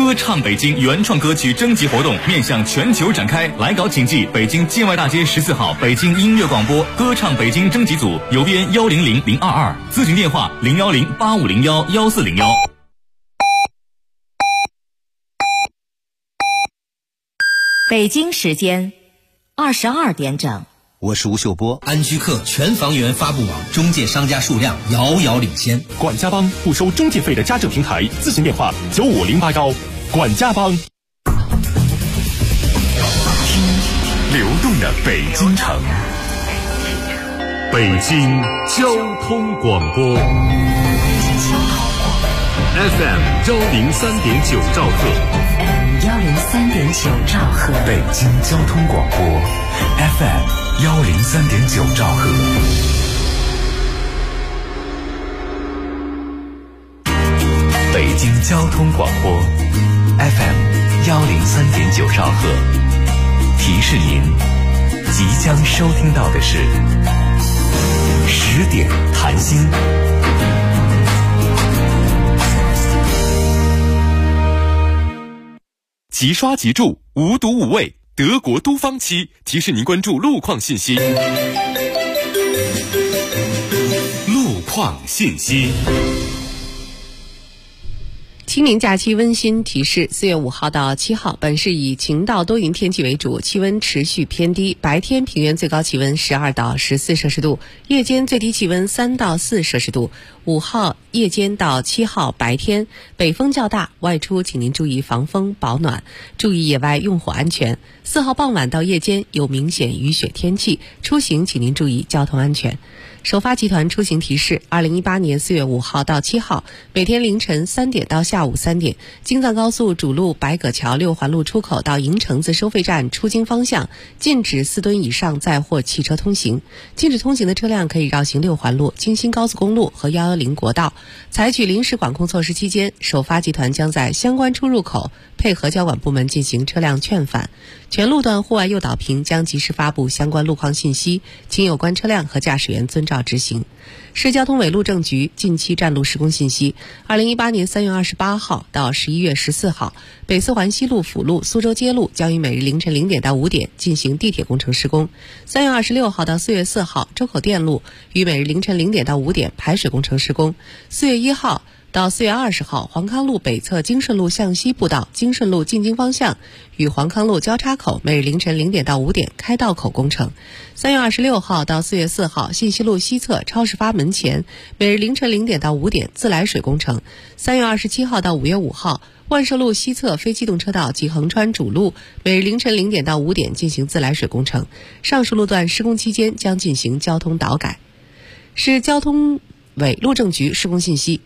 歌唱北京原创歌曲征集活动面向全球展开，来稿请寄北京建外大街14号北京音乐广播歌唱北京征集组，邮编100022，咨询电话01085011401。 北京时间22点整。 我是吴秀波。安居客全房源发布网中介商家数量遥遥领先。 管家帮不收中介费的家政平台，咨询电话95081。管家帮。听流动的北京城，北京交通广播 FM103.9兆赫 103.9兆赫， 北京交通广播 FM103.9兆赫。北京交通广播 FM103.9兆赫，提示您即将收听到的是10点谈心。即刷即住，无毒无味，德国都方漆提示您关注路况信息。路况信息。 清明假期温馨提示：4月5号到7号，本市以晴到多云天气为主，气温持续偏低，白天平原最高气温12到14摄氏度，夜间最低气温3到4摄氏度。5号夜间到7号白天，北风较大，外出请您注意防风保暖，注意野外用火安全。4号傍晚到夜间有明显雨雪天气，出行请您注意交通安全。首发集团出行提示：2018年4月5号到7号，每天凌晨3点到下午3点，京藏高速主路白葛桥6环路出口到营城子收费站出京方向，禁止4吨以上载货汽车通行。禁止通行的车辆可以绕行6环路、京新高速公路和110国道。采取临时管控措施期间，首发集团将在相关出入口配合交管部门进行车辆劝返。全路段户外诱导屏将及时发布相关路况信息，请有关车辆和驾驶员遵照执行。市交通委路政局近期站路施工信息：2018年3月28号到11月14号，北四环西路辅路苏州街路将于每日凌晨0点到5点进行地铁工程施工。3月26号到4月4号，周口店路于每日凌晨0点到5点排水工程施工。4月1号到4月20号，黄康路北侧京顺路向西步道京顺路进京方向与黄康路交叉口每日凌晨0点到5点开道口工程。3月26号到4月4号，信息路西侧超市发门前每日凌晨0点到5点自来水工程。3月27号到5月5号，万寿路西侧非机动车道及横穿主路每日凌晨0点到5点进行自来水工程。上述路段施工期间将进行交通导改。市交通委路政局施工信息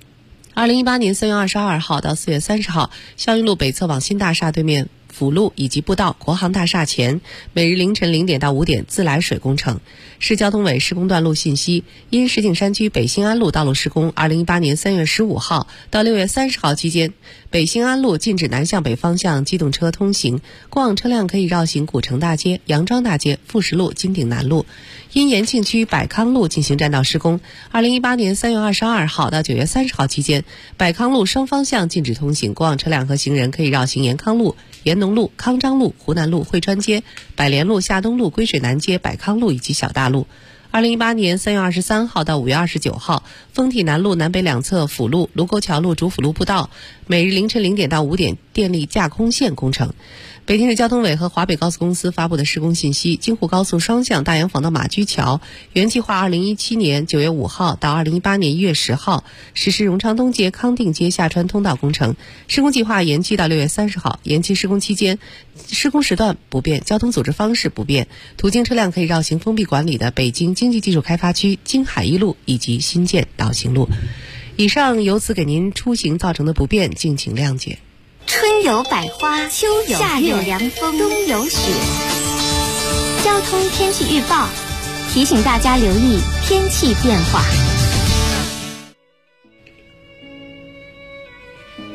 ：2018年3月22号到4月30号，孝云路北侧往新大厦对面辅路以及步道国航大厦前每日凌晨0点到5点自来水工程。市交通委施工段路信息：因石景山区北新安路道路施工，2018年3月15号到6月30号期间，北新安路禁止南向北方向机动车通行，过往车辆可以绕行古城大街、杨庄大街、富石路、金鼎南路。因延庆区百康路进行占道施工，2018年3月22号到9月30号期间，百康路双方向禁止通行，过往车辆和行人可以绕行延康路、延农路、康章路、湖南路、汇川街、百联路、夏东路、归水南街、百康路以及小大路。2018年3月23号到5月29号，丰体南路南北两侧辅路、卢沟桥路主辅路步道每日凌晨0点到5点电力架空线工程。北京市交通委和华北高速公司发布的施工信息：京沪高速双向大洋坊到马驹桥原计划2017年9月5号到2018年1月10号实施荣昌东街、康定街下穿通道工程，施工计划延期到6月30号。延期施工期间，施工时段不变，交通组织方式不变，途经车辆可以绕行封闭管理的北京经济技术开发区京海一路以及新建导行路。以上由此给您出行造成的不便，敬请谅解。 春有百花，秋有夏有凉风，冬有雪。交通天气预报提醒大家留意天气变化。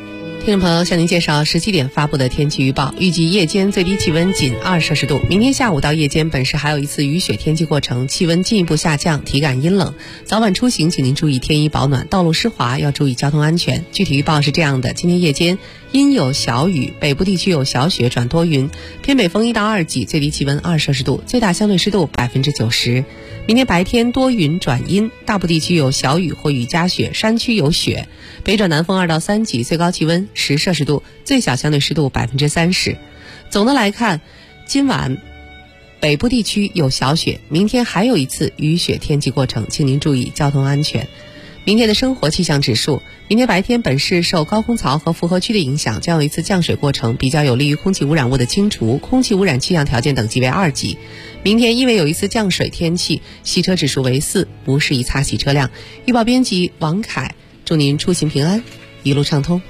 听众朋友，向您介绍17点发布的天气预报。预计夜间最低气温仅2摄氏度，明天下午到夜间本市还有一次雨雪天气过程，气温进一步下降，体感阴冷。早晚出行请您注意添衣保暖，道路湿滑要注意交通安全。具体预报是这样的：今天夜间阴有小雨，北部地区有小雪转多云，偏北风1到2级，最低气温2摄氏度，最大相对湿度90%。明天白天多云转阴，大部地区有小雨或雨夹雪，山区有雪，北转南风2到3级，最高气温10摄氏度，最小相对湿度30%。总的来看，今晚北部地区有小雪，明天还有一次雨雪天气过程，请您注意交通安全。明天的生活气象指数，明天白天本市受高空槽和复合区的影响，将有一次降水过程，比较有利于空气污染物的清除，空气污染气象条件等级为2级。明天因为有一次降水天气，洗车指数为4，不适宜擦洗车辆。预报编辑王凯，祝您出行平安，一路畅通。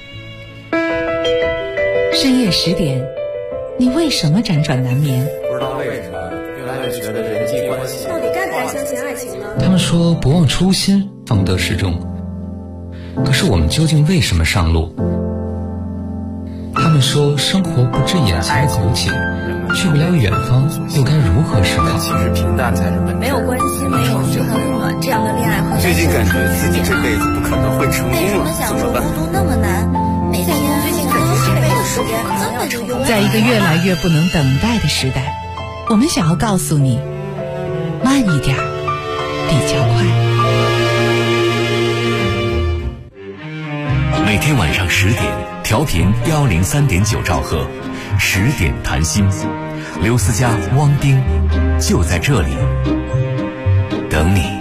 深夜10点，你为什么辗转难眠？ 不知道为什么越来越觉得人际关系到底该不该相信爱情呢？ 他们说不忘初心方得始终，可是我们究竟为什么上路？他们说生活不止眼前的苟且，去不了远方又该如何是好？ 其实平淡才是本质。 没有关心，没有嘘寒问暖，这样的恋爱会最近感觉自己这辈子不可能会成功了，怎么办？ 孤独那么难，每天最近感觉这辈子时间可能要成功。 在一个越来越不能等待的时代，我们想要告诉你，慢一点比较快。 每天晚上10点，调频103.9兆赫，10点谈心，刘思佳、汪冰就在这里等你。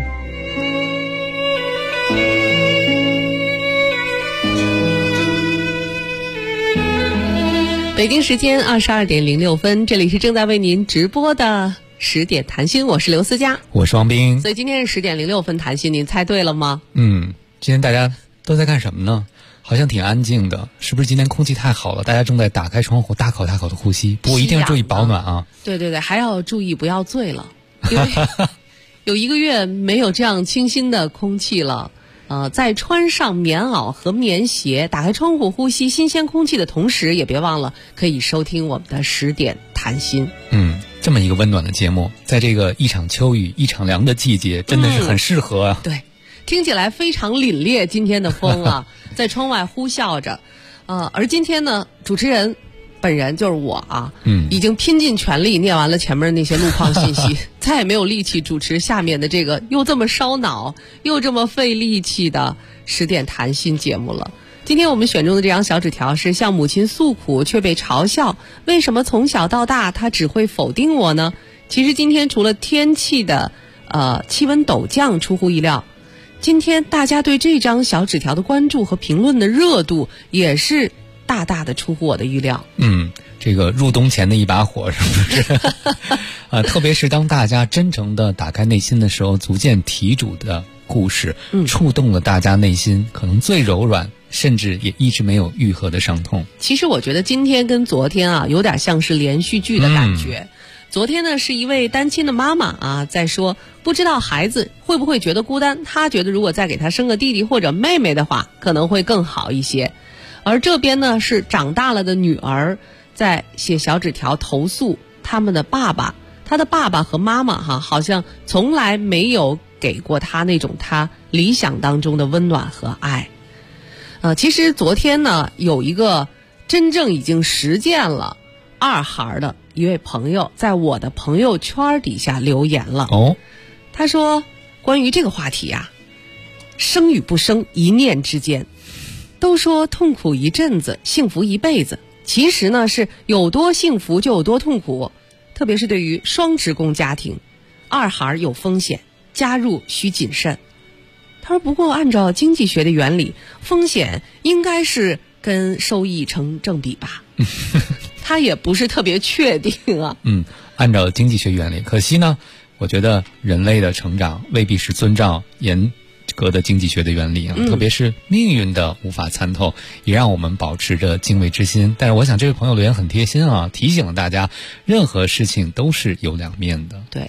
北京时间22点06分，这里是正在为您直播的10点谈心，我是刘思佳， 我是王斌。 所以今天是10点06分谈心，您猜对了吗？ 今天大家都在干什么呢？好像挺安静的，是不是今天空气太好了？大家正在打开窗户，大口大口的呼吸。不过一定要注意保暖啊！ 对对对，还要注意不要醉了，因为有1个月没有这样清新的空气了。在穿上棉袄和棉鞋，打开窗户呼吸新鲜空气的同时，也别忘了可以收听我们的10点谈心。 这么一个温暖的节目，在这个一场秋雨一场凉的季节，真的是很适合啊。 对，听起来非常凛冽，今天的风啊，在窗外呼啸着。而今天呢，主持人本人就是我啊，已经拼尽全力念完了前面那些路况信息，再也没有力气主持下面的这个又这么烧脑又这么费力气的10点谈心节目了。今天我们选中的这张小纸条是向母亲诉苦却被嘲笑，为什么从小到大她只会否定我呢？其实今天除了天气的气温陡降出乎意料，今天大家对这张小纸条的关注和评论的热度也是大大的出乎我的预料。 这个入冬前的一把火，是不是？特别是当大家真诚的打开内心的时候，逐渐题主的故事，触动了大家内心可能最柔软，甚至也一直没有愈合的伤痛。 其实我觉得今天跟昨天啊，有点像是连续剧的感觉。昨天呢，是一位单亲的妈妈啊，在说不知道孩子会不会觉得孤单，她觉得如果再给他生个弟弟或者妹妹的话，可能会更好一些。而这边呢，是长大了的女儿在写小纸条投诉他们的爸爸，他的爸爸和妈妈好像从来没有给过他那种他理想当中的温暖和爱。其实昨天呢，有一个真正已经实践了2孩的一位朋友在我的朋友圈底下留言了。他说关于这个话题啊，生与不生一念之间，都说痛苦一阵子，幸福一辈子，其实呢是有多幸福就有多痛苦，特别是对于双职工家庭，2孩有风险，加入需谨慎。他说不过按照经济学的原理，风险应该是跟收益成正比吧。他也不是特别确定啊。 按照经济学原理，可惜呢，我觉得人类的成长未必是遵照严格的经济学的原理啊，特别是命运的无法参透，也让我们保持着敬畏之心。但是我想这位朋友留言很贴心啊，提醒了大家，任何事情都是有两面的。 对，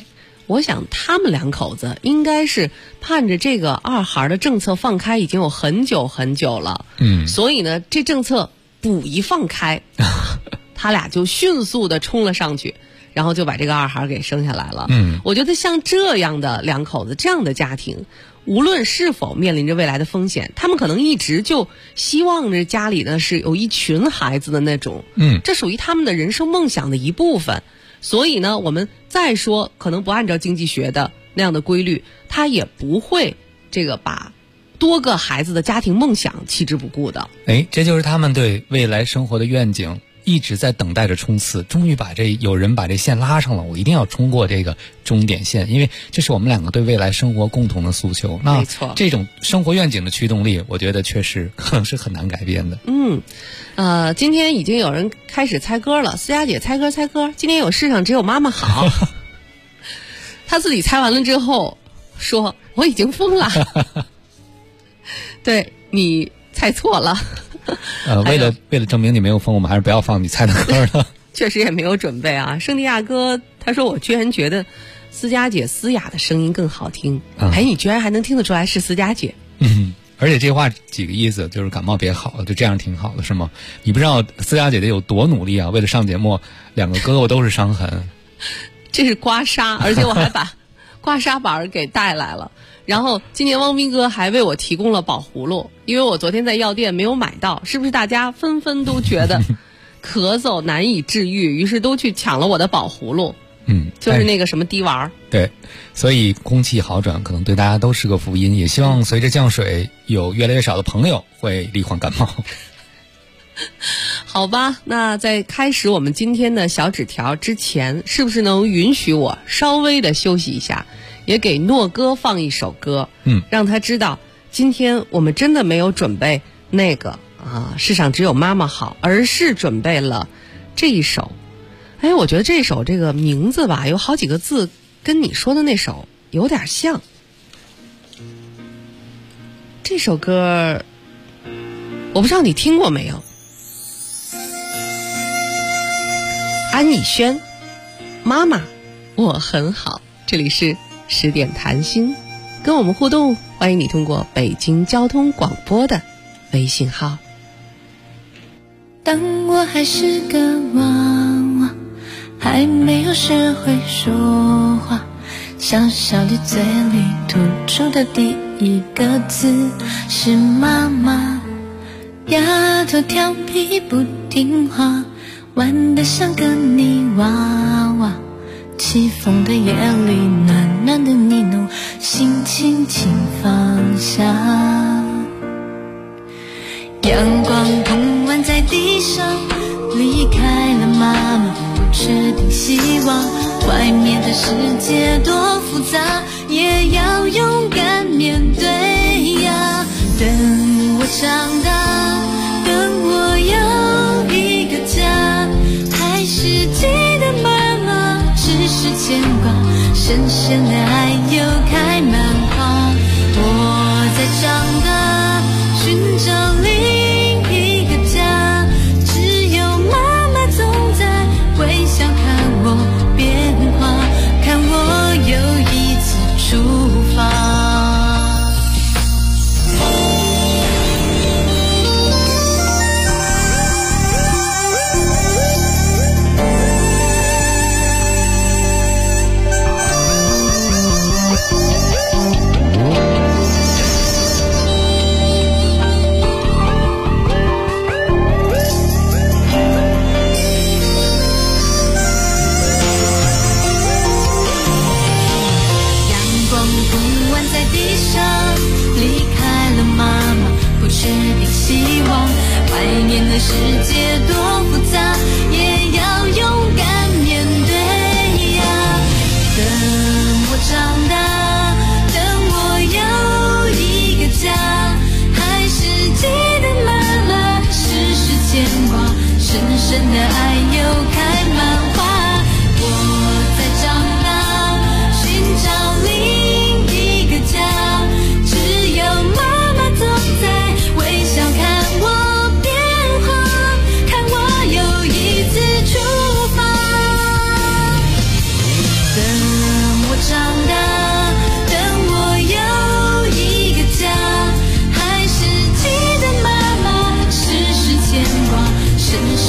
我想他们两口子应该是盼着这个二孩的政策放开已经有很久很久了，所以呢，这政策补一放开，他俩就迅速的冲了上去，然后就把这个二孩给生下来了。我觉得像这样的两口子，这样的家庭，无论是否面临着未来的风险，他们可能一直就希望着家里呢是有一群孩子的那种，这属于他们的人生梦想的一部分。所以呢，我们再说可能不按照经济学的那样的规律，他也不会这个把多个孩子的家庭梦想弃之不顾的。 这就是他们对未来生活的愿景，一直在等待着冲刺，终于有人把这线拉上了，我一定要冲过这个终点线，因为这是我们两个对未来生活共同的诉求。那没错， 这种生活愿景的驱动力，我觉得确实可能是很难改变的。 今天已经有人开始猜歌了，思佳姐猜歌，今天有世上只有妈妈好。她自己猜完了之后说我已经疯了。对，你猜错了。 为了证明你没有疯，我们还是不要放你猜的歌了。 确实也没有准备啊。圣地亚哥他说我居然觉得思佳姐嘶哑的声音更好听。你居然还能听得出来是思佳姐。 而且这话几个意思，就是感冒别好了，就这样挺好的是吗？你不知道思佳姐姐有多努力啊，为了上节目两个胳膊都是伤痕。 这是刮痧，而且我还把刮痧板给带来了。然后今年汪斌哥还为我提供了宝葫芦，因为我昨天在药店没有买到，是不是大家纷纷都觉得咳嗽难以治愈，于是都去抢了我的宝葫芦。就是那个什么滴丸。 对，所以空气好转可能对大家都是个福音，也希望随着降水有越来越少的朋友会罹患感冒。 好吧，那在开始我们今天的小纸条之前，是不是能允许我稍微的休息一下，也给诺哥放一首歌，让他知道今天我们真的没有准备那个世上只有妈妈好，而是准备了这一首。我觉得这首这个名字吧，有好几个字跟你说的那首有点像。这首歌我不知道你听过没有，安以轩，妈妈我很好。这里是10点谈心，跟我们互动，欢迎你通过北京交通广播的微信号。 当我还是个娃娃，还没有学会说话，小小的嘴里吐出的第一个字是妈妈。丫头调皮不听话，玩得像个泥娃娃，起风的夜里暖暖的呢喃，心轻轻放下。阳光碰弯在地上，离开了妈妈，不确定希望，外面的世界多复杂，也要勇敢面对呀。等我长大，等我有一个家，还是记得妈妈，只是牵挂，深深的爱又开满花。我在长大，寻找另一个家，只有妈妈总在微笑看我变化，看我又一次出发。世界多复杂，也要勇敢面对呀。等我长大，等我有一个家，还是记得妈妈，时时牵挂，深深的爱又开满花。我在长大，寻找另一个家，只有妈妈总在微笑看我。长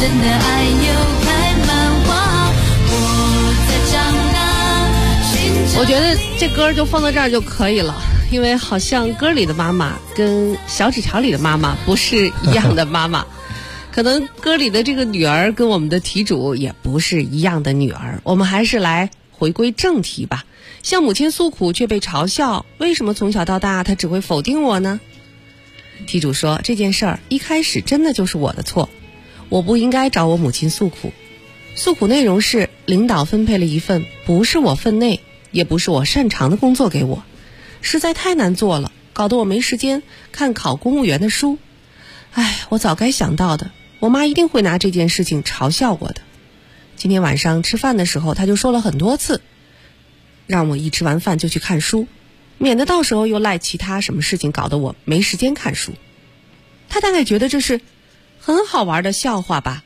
真的爱又开满花。我在长大， 我觉得这歌就放到这儿就可以了，因为好像歌里的妈妈跟小纸条里的妈妈不是一样的妈妈。可能歌里的这个女儿跟我们的题主也不是一样的女儿。我们还是来回归正题吧。向母亲诉苦却被嘲笑，为什么从小到大她只会否定我呢？题主说，这件事儿一开始真的就是我的错，我不应该找我母亲诉苦。诉苦内容是领导分配了一份不是我分内也不是我擅长的工作给我，实在太难做了，搞得我没时间看考公务员的书。我早该想到的，我妈一定会拿这件事情嘲笑我的。今天晚上吃饭的时候，她就说了很多次，让我一吃完饭就去看书，免得到时候又赖其他什么事情搞得我没时间看书。她大概觉得这是很好玩的笑话吧。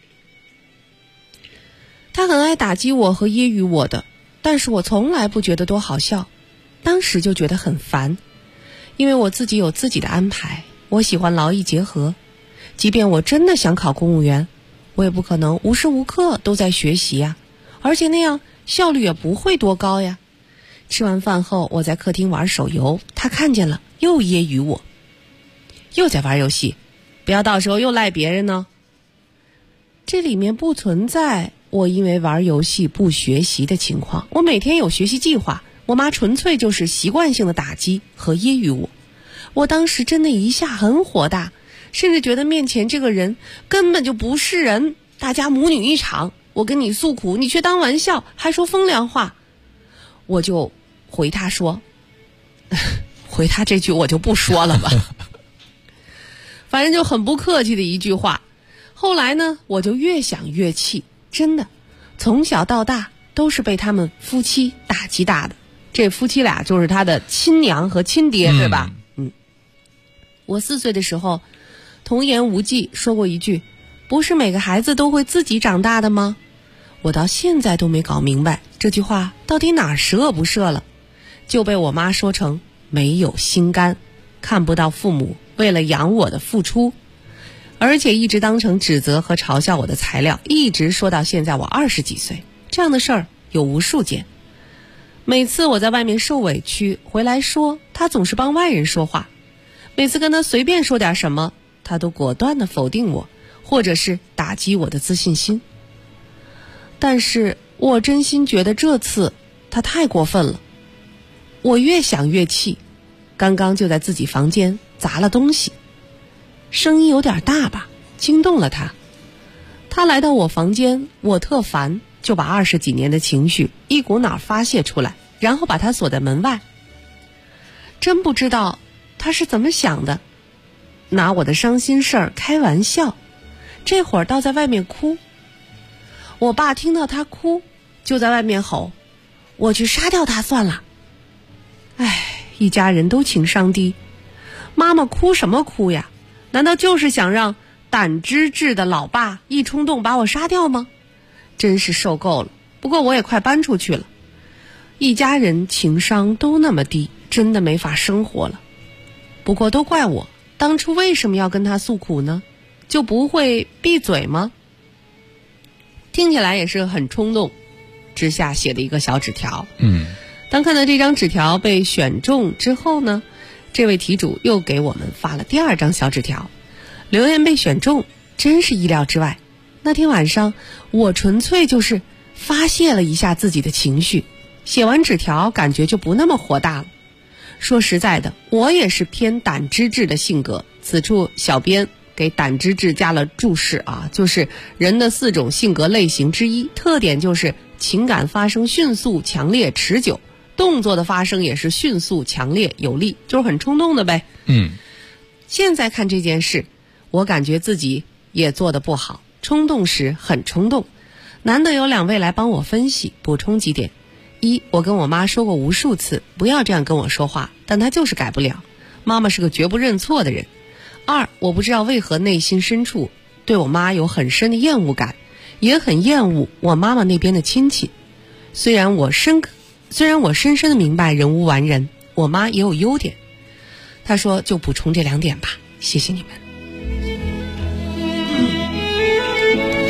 她很爱打击我和揶揄我的，但是我从来不觉得多好笑，当时就觉得很烦，因为我自己有自己的安排，我喜欢劳逸结合。即便我真的想考公务员，我也不可能无时无刻都在学习呀，而且那样效率也不会多高呀。吃完饭后，我在客厅玩手游，他看见了又揶揄我，又在玩游戏，不要到时候又赖别人呢。这里面不存在我因为玩游戏不学习的情况，我每天有学习计划，我妈纯粹就是习惯性的打击和揶揄我。我当时真的一下很火大，甚至觉得面前这个人根本就不是人，大家母女一场，我跟你诉苦，你却当玩笑，还说风凉话。我就回他说回他这句我就不说了吧反正就很不客气的一句话。后来呢，我就越想越气，真的从小到大都是被他们夫妻打击大的。这夫妻俩就是他的亲娘和亲爹，对吧？我4岁的时候童言无忌说过一句，不是每个孩子都会自己长大的吗？我到现在都没搞明白这句话到底哪儿十恶不赦了，就被我妈说成没有心肝，看不到父母为了养我的付出，而且一直当成指责和嘲笑我的材料，一直说到现在我20几岁。这样的事儿有无数件。每次我在外面受委屈回来说，他总是帮外人说话，每次跟他随便说点什么，他都果断地否定我，或者是打击我的自信心。但是我真心觉得这次他太过分了，我越想越气，刚刚就在自己房间砸了东西，声音有点大吧，惊动了他。他来到我房间，我特烦，就把20几年的情绪一股脑发泄出来，然后把他锁在门外。真不知道他是怎么想的，拿我的伤心事儿开玩笑，这会儿倒在外面哭。我爸听到他哭，就在外面吼，我去杀掉他算了。一家人都情商低，妈妈哭什么哭呀？难道就是想让胆汁质的老爸一冲动把我杀掉吗？真是受够了。不过我也快搬出去了，一家人情商都那么低，真的没法生活了。不过都怪我，当初为什么要跟他诉苦呢？就不会闭嘴吗？听起来也是很冲动之下写的一个小纸条。当看到这张纸条被选中之后呢，这位题主又给我们发了第2张小纸条。留言被选中真是意料之外。那天晚上我纯粹就是发泄了一下自己的情绪，写完纸条感觉就不那么火大了。说实在的，我也是偏胆汁质的性格。此处小编给胆汁质加了注释啊，就是人的4种性格类型之一，特点就是情感发生迅速、强烈、持久，动作的发生也是迅速、强烈、有力，就是很冲动的呗。现在看这件事，我感觉自己也做得不好，冲动时很冲动。难得有2位来帮我分析补充几点。1，我跟我妈说过无数次不要这样跟我说话，但她就是改不了，妈妈是个绝不认错的人。2，我不知道为何内心深处对我妈有很深的厌恶感，也很厌恶我妈妈那边的亲戚。虽然我深深的明白人无完人，我妈也有优点。他说就补充这2点吧，谢谢你们。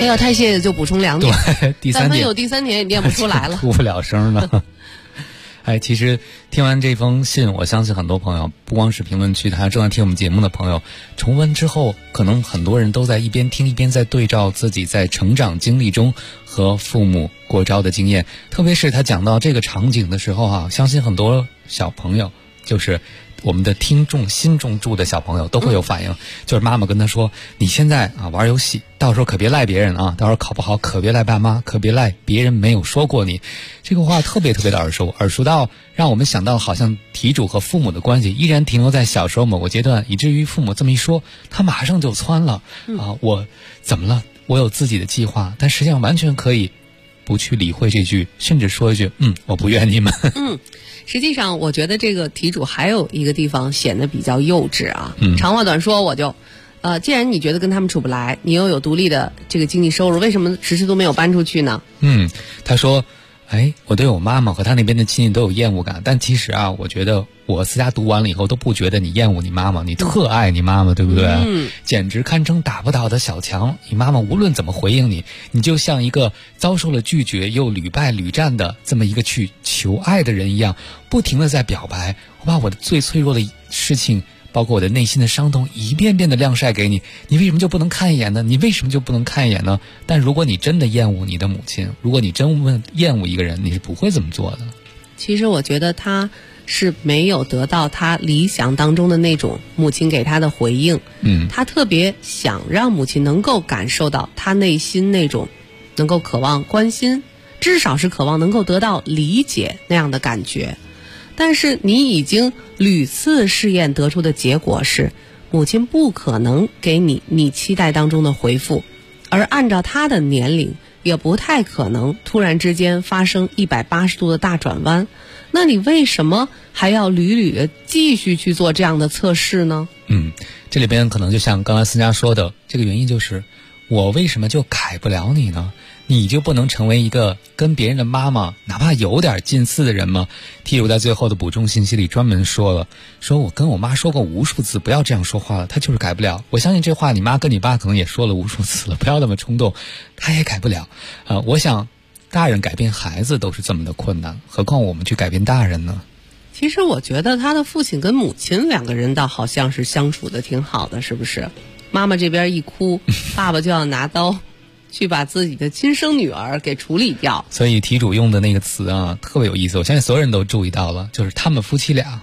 要太谢就补充2点， 对，第3点， 但凡有第3点也念不出来了， 出不了声了。哎，其实听完这封信，我相信很多朋友，不光是评论区，还有正在听我们节目的朋友，重温之后，可能很多人都在一边听一边在对照自己在成长经历中和父母过招的经验。特别是他讲到这个场景的时候啊，相信很多小朋友，就是我们的听众心中住的小朋友都会有反应，就是妈妈跟他说，你现在啊玩游戏，到时候可别赖别人啊，到时候考不好可别赖爸妈，可别赖别人没有说过你。这个话特别特别的耳熟到让我们想到好像题主和父母的关系依然停留在小时候某个阶段，以至于父母这么一说，他马上就窜了啊，我怎么了？我有自己的计划，但实际上完全可以不去理会这句，甚至说一句我不怨你们。 实际上我觉得这个题主还有一个地方显得比较幼稚啊。长话短说，我就既然你觉得跟他们处不来，你又有独立的这个经济收入，为什么迟迟都没有搬出去呢？ 他说我对我妈妈和她那边的亲戚都有厌恶感，但其实啊，我觉得我私家读完了以后都不觉得你厌恶你妈妈，你特爱你妈妈，对不对？简直堪称打不倒的小强。你妈妈无论怎么回应你，你就像一个遭受了拒绝又屡败屡战的这么一个去求爱的人一样，不停地在表白，我把我的最脆弱的事情，包括我的内心的伤痛一遍遍的晾晒给你，你为什么就不能看一眼呢？你为什么就不能看一眼呢？但如果你真的厌恶你的母亲，如果你真厌恶一个人，你是不会这么做的。 其实我觉得他是没有得到他理想当中的那种母亲给他的回应。他特别想让母亲能够感受到他内心那种能够渴望关心，至少是渴望能够得到理解那样的感觉。但是你已经屡次试验得出的结果是，母亲不可能给你期待当中的回复，而按照她的年龄，也不太可能突然之间发生180度的大转弯。那你为什么还要屡屡的继续去做这样的测试呢？ 这里边可能就像刚才思佳说的，这个原因就是我为什么就改不了你呢？你就不能成为一个跟别人的妈妈哪怕有点近似的人吗？题主在最后的补充信息里专门说了，说我跟我妈说过无数次不要这样说话了，她就是改不了。我相信这话你妈跟你爸可能也说了无数次了，不要那么冲动，她也改不了。我想大人改变孩子都是这么的困难，何况我们去改变大人呢？ 其实我觉得他的父亲跟母亲2个人倒好像是相处的挺好的，是不是？妈妈这边一哭，爸爸就要拿刀去把自己的亲生女儿给处理掉。 所以题主用的那个词啊特别有意思，我相信所有人都注意到了，就是他们夫妻俩。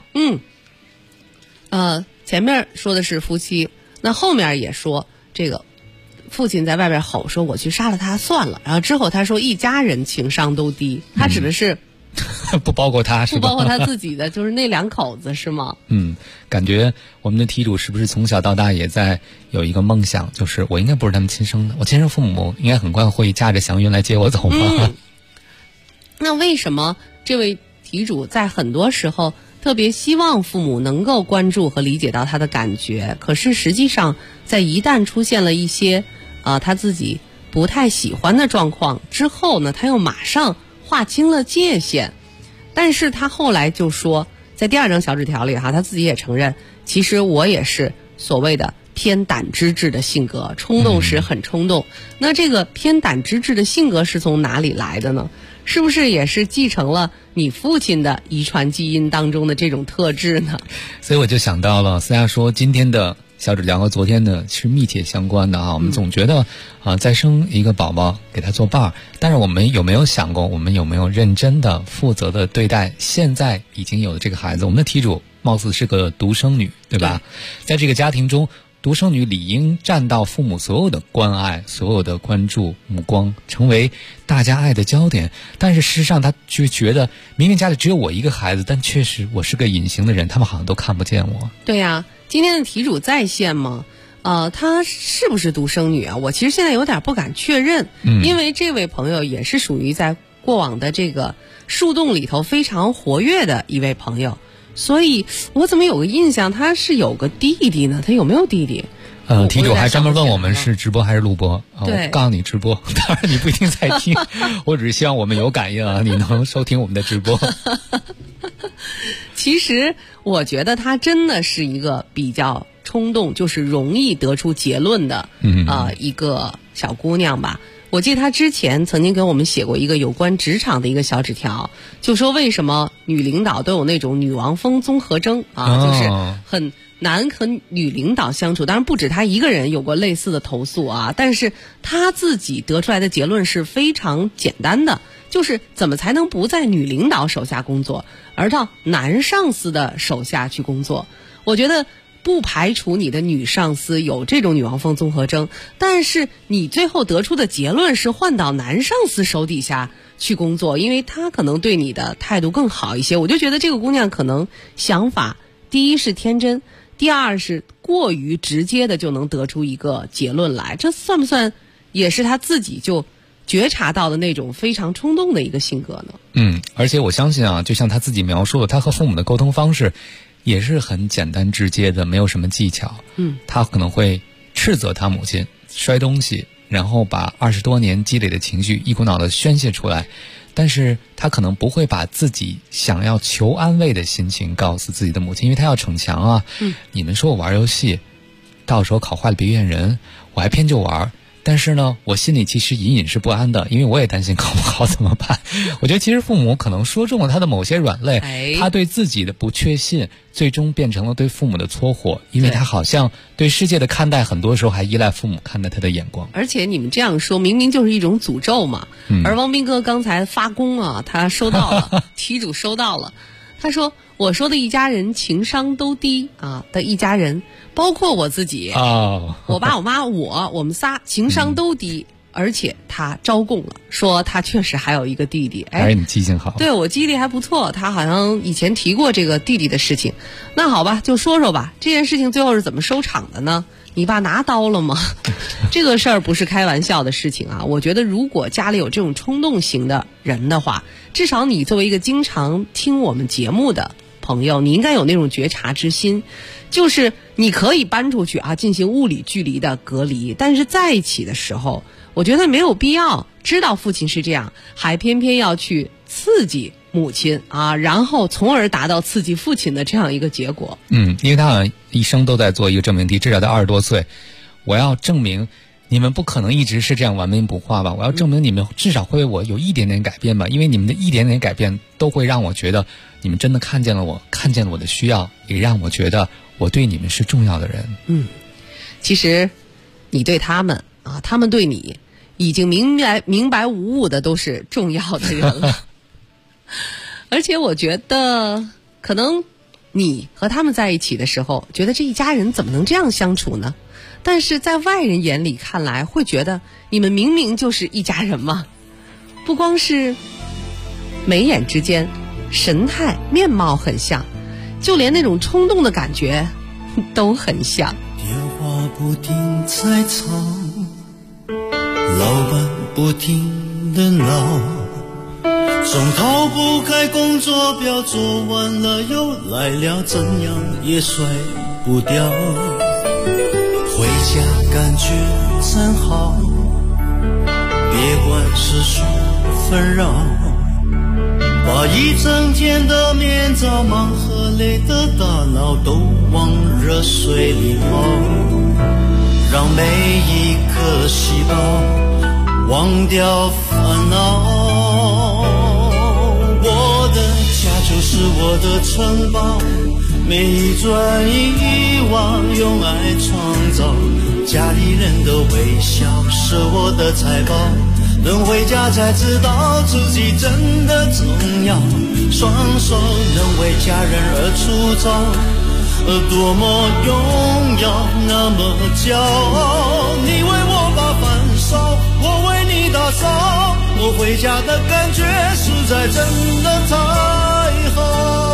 前面说的是夫妻，那后面也说这个父亲在外边吼说我去杀了他算了，然后之后他说一家人情商都低，他指的是不包括他是吧？ 不包括他自己的，就是那2口子是吗？ 感觉我们的题主是不是从小到大也在有一个梦想，就是我应该不是他们亲生的，我亲生父母应该很快会驾着祥云来接我走吗？ 那为什么这位题主在很多时候特别希望父母能够关注和理解到他的感觉，可是实际上在一旦出现了一些他自己不太喜欢的状况之后呢，他又马上划清了界限。但是他后来就说，在第2张小纸条里他自己也承认，其实我也是所谓的偏胆汁质的性格，冲动时很冲动。那这个偏胆汁质的性格是从哪里来的呢？是不是也是继承了你父亲的遗传基因当中的这种特质呢？ 所以我就想到了思佳说今天的小纸条和昨天的是密切相关的啊。我们总觉得再生一个宝宝给他做伴儿，但是我们有没有想过，我们有没有认真的负责的对待现在已经有的这个孩子？我们的题主貌似是个独生女，对吧？在这个家庭中，独生女理应占到父母所有的关爱，所有的关注目光，成为大家爱的焦点。但是事实上他就觉得明明家里只有我一个孩子，但确实我是个隐形的人，他们好像都看不见我。 对呀，今天的题主在线吗？她是不是独生女啊？我其实现在有点不敢确认，因为这位朋友也是属于在过往的这个树洞里头非常活跃的一位朋友，所以我怎么有个印象他是有个弟弟呢？他有没有弟弟？ 题主还专门问我们是直播还是录播对， 我告诉你直播，当然你不一定在听，我只是希望我们有感应啊，你能收听我们的直播。 其实我觉得他真的是一个比较冲动，就是容易得出结论的一个小姑娘吧，我记得她之前曾经给我们写过一个有关职场的一个小纸条，就说为什么女领导都有那种女王风综合征啊，就是很难和女领导相处。当然不止她一个人有过类似的投诉啊，但是她自己得出来的结论是非常简单的，就是怎么才能不在女领导手下工作，而到男上司的手下去工作。我觉得不排除你的女上司有这种女王风综合征，但是你最后得出的结论是换到男上司手底下去工作，因为他可能对你的态度更好一些。我就觉得这个姑娘可能想法，第一是天真，第二是过于直接的就能得出一个结论来，这算不算也是她自己就觉察到的那种非常冲动的一个性格呢？ 而且我相信啊，就像她自己描述的，她和父母的沟通方式也是很简单直接的，没有什么技巧。她可能会斥责她母亲摔东西，然后把20多年积累的情绪一股脑的宣泄出来，但是她可能不会把自己想要求安慰的心情告诉自己的母亲，因为她要逞强啊。你们说我玩游戏，到时候考坏了别怨人，我还偏就玩。但是呢，我心里其实隐隐是不安的，因为我也担心考不好怎么办。我觉得其实父母可能说中了他的某些软肋，他对自己的不确信最终变成了对父母的搓火，因为他好像对世界的看待很多时候还依赖父母看待他的眼光。 而且你们这样说明明就是一种诅咒嘛。而汪斌哥刚才发功啊，他收到了题主收到了，他说我说的一家人情商都低啊的一家人，包括我自己我爸我妈我们仨情商都低，而且他招供了，说他确实还有一个弟弟。 还是你记性好。 对，我记忆力还不错，他好像以前提过这个弟弟的事情。那好吧，就说说吧，这件事情最后是怎么收场的呢？你爸拿刀了吗？这个事儿不是开玩笑的事情啊。我觉得如果家里有这种冲动型的人的话，至少你作为一个经常听我们节目的朋友，你应该有那种觉察之心，就是你可以搬出去啊，进行物理距离的隔离，但是在一起的时候，我觉得没有必要知道父亲是这样，还偏偏要去刺激母亲啊，然后从而达到刺激父亲的这样一个结果。 因为他好像一生都在做一个证明题，至少到20多岁，我要证明你们不可能一直是这样顽皮不化吧，我要证明你们至少会为我有一点点改变吧，因为你们的一点点改变都会让我觉得你们真的看见了我，看见了我的需要，也让我觉得我对你们是重要的人。 其实你对他们啊，他们对你已经明白无误的都是重要的人了。而且我觉得可能你和他们在一起的时候觉得这一家人怎么能这样相处呢？但是在外人眼里看来会觉得你们明明就是一家人嘛。不光是眉眼之间，神态面貌很像，就连那种冲动的感觉都很像。 电话不停在吵，老板不停地闹，总逃不开工作表，做完了又来了，怎样也甩不掉。回家感觉真好，别管世俗纷扰，把一整天的面罩忙和累的大脑都往热水里泡，让每一颗细胞忘掉烦恼。我的家就是我的城堡，每一砖一瓦用爱创造，家里人的微笑是我的财宝，能回家才知道自己真的重要，双手能为家人而出招，多么荣耀，那么骄傲。你为我把饭烧，我为你打扫，我回家的感觉实在真的太好。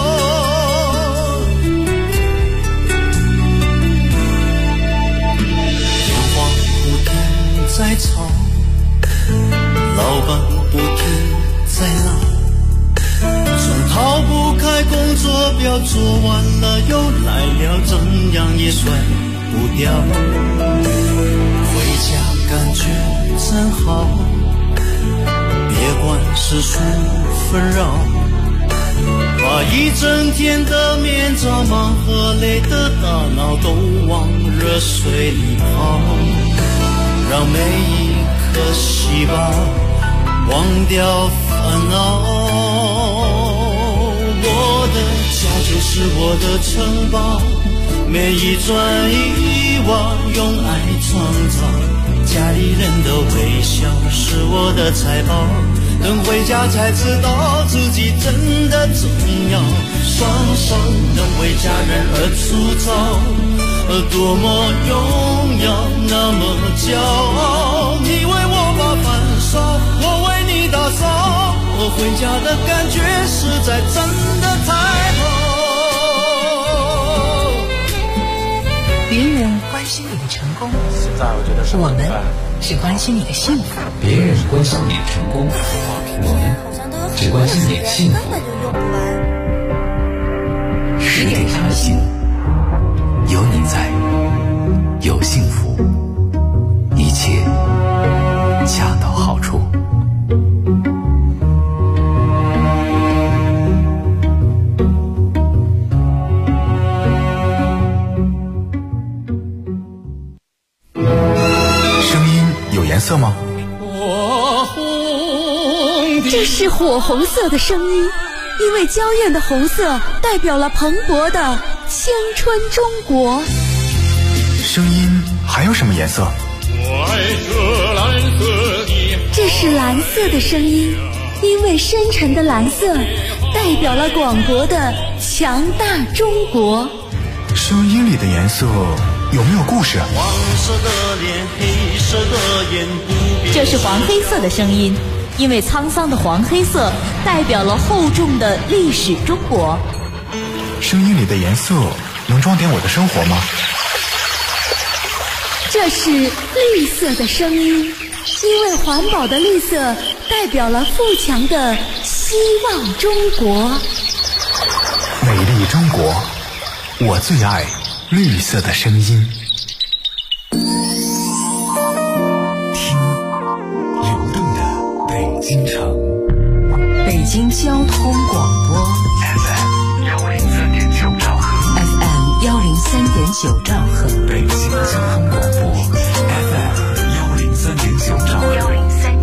电话不停在吵，老板不停在闹，总逃不开工作表，做完了又来了，怎样也甩不掉。回家感觉真好，别管世俗纷扰，把一整天的面罩忙和累的大脑都往热水里泡， 让每一颗细胞忘掉烦恼。我的家就是我的城堡，每一砖一瓦用爱创造，家里人的微笑是我的财宝，等回家才知道自己真的重要，双手能为家人而粗糙，多么荣耀，那么骄傲。你为我把饭烧，我为你打扫，我回家的感觉实在真的太好。 别人关心你的成功， 现在我觉得我们只关心你的幸福。 别人关心你的成功，我们只关心你的幸福。 10点谈心，有你在，有幸福，一切恰到好处。 声音有颜色吗？ 这是火红色的声音，因为娇艳的红色代表了蓬勃的青春中国。 声音还有什么颜色？ 这是蓝色的声音，因为深沉的蓝色代表了广博的强大中国。 声音里的颜色有没有故事？ 黄色的脸，黑色的眼，不变。 这是黄黑色的声音，因为沧桑的黄黑色代表了厚重的历史中国。 声音里的颜色能装点我的生活吗？ 这是绿色的声音，因为环保的绿色代表了富强的希望中国。 美丽中国，我最爱绿色的声音。 听流动的北京城， 北京交通广播 FM 103.9兆赫 FM 103.9兆赫， 北京交通广播 FM 103.9兆赫。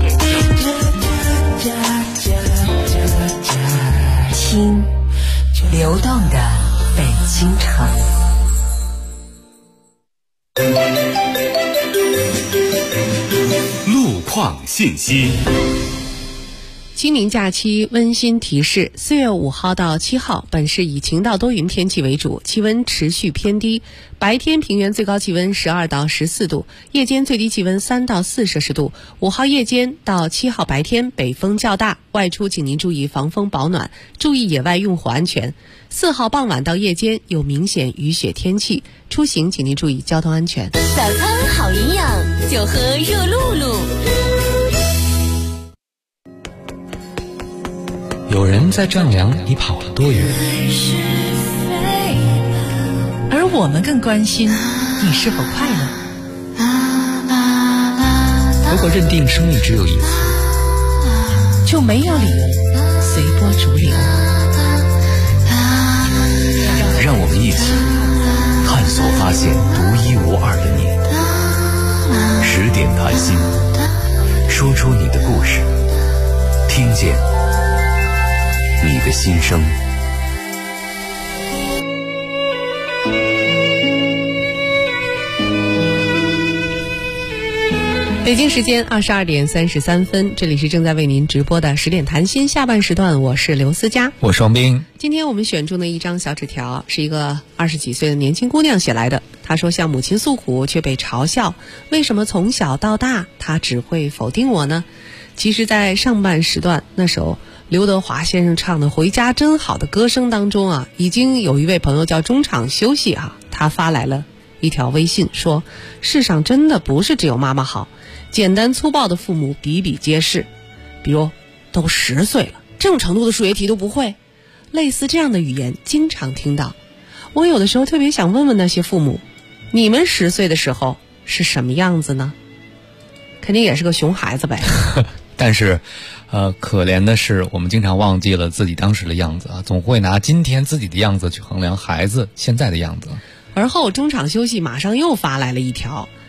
听流动的北京城。 路况信息。 清明假期温馨提示：4月5号到7号，本市以晴到多云天气为主，气温持续偏低。白天平原最高气温12到14度，夜间最低气温3到4摄氏度。5号夜间到7号白天北风较大，外出请您注意防风保暖，注意野外用火安全。4号傍晚到夜间有明显雨雪天气，出行请您注意交通安全。 早餐好营养，就喝热露露。 有人在丈量你跑了多远， 而我们更关心你是否快乐。 如果认定生命只有一次， 就没有理由随波逐流。 让我们一起探索发现独一无二的你。10点谈心，说出你的故事，听见你的心声。 北京时间22点33分，这里是正在为您直播的10点谈心下半时段，我是刘思佳， 我是王斌。 今天我们选中的一张小纸条是一个20几岁的年轻姑娘写来的。她说向母亲诉苦却被嘲笑，为什么从小到大她只会否定我呢？其实在上半时段那首刘德华先生唱的《回家真好》的歌声当中啊，已经有一位朋友叫中场休息啊，他发来了一条微信说，世上真的不是只有妈妈好，简单粗暴的父母比比皆是，比如都10岁了，这种程度的数学题都不会。类似这样的语言经常听到。我有的时候特别想问问那些父母，你们10岁的时候是什么样子呢？肯定也是个熊孩子呗。 但是可怜的是我们经常忘记了自己当时的样子啊，总会拿今天自己的样子去衡量孩子现在的样子。 而后中场休息马上又发来了一条，